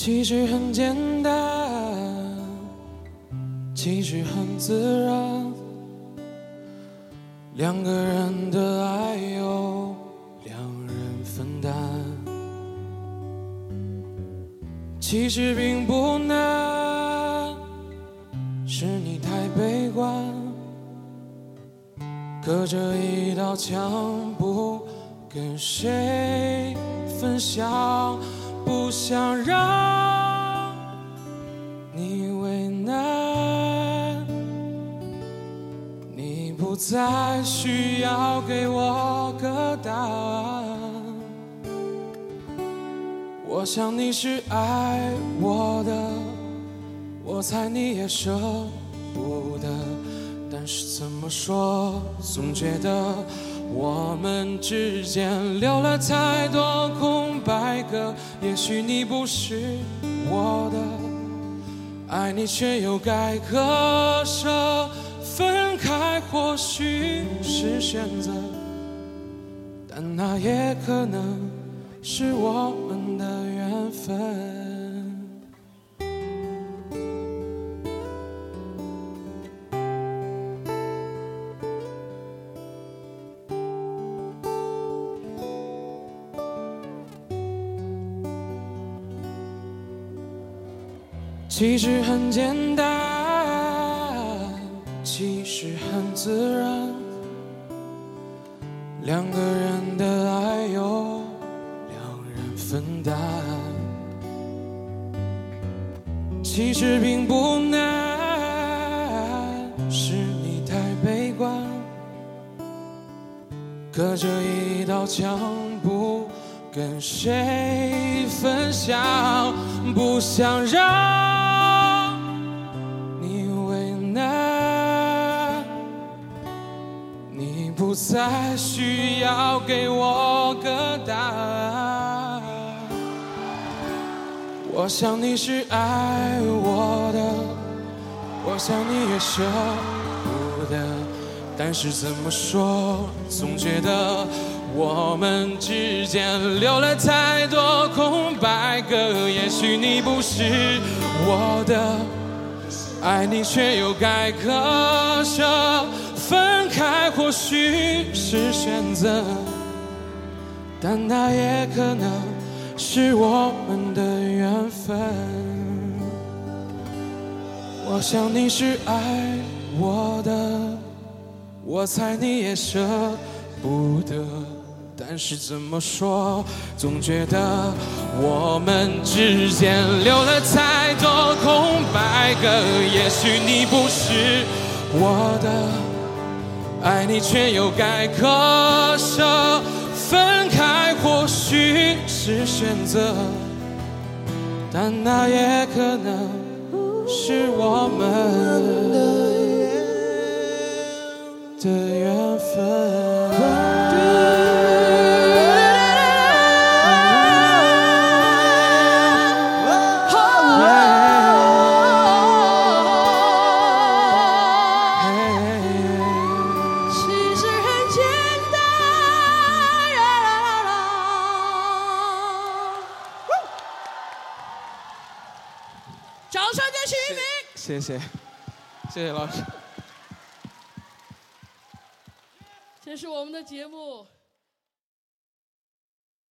其实很简单，其实很自然，两个人的爱由两人分担，其实并不难，是你太悲观，隔着一道墙不跟谁分享，不想让你为难，你不再需要给我个答案，我想你是爱我的，我猜你也舍不得，但是怎么说，总觉得我们之间留了太多空白格，也许你不是我的，爱你却又该割舍，分开或许是选择，但那也可能是我们的缘分。其实很简单，其实很自然，两个人的爱由两人分担，其实并不难，是你太悲观，隔着一道墙不跟谁分享，不想让你为难，你不再需要给我个答案，我想你是爱我的，我想你也舍不得，但是怎么说，总觉得我们之间留了太多空白格，也许你不是我的，爱你却又该割舍，分开或许是选择，但那也可能是我们的缘分。我想你是爱我的，我猜你也舍不得，但是怎么说，总觉得我们之间留了太多空白格，也许你不是我的，爱你却又该割舍，分开或许是选择，但那也可能是我们的缘分。 掌声给许一鸣， 谢谢，谢谢老师。 这是我们的节目。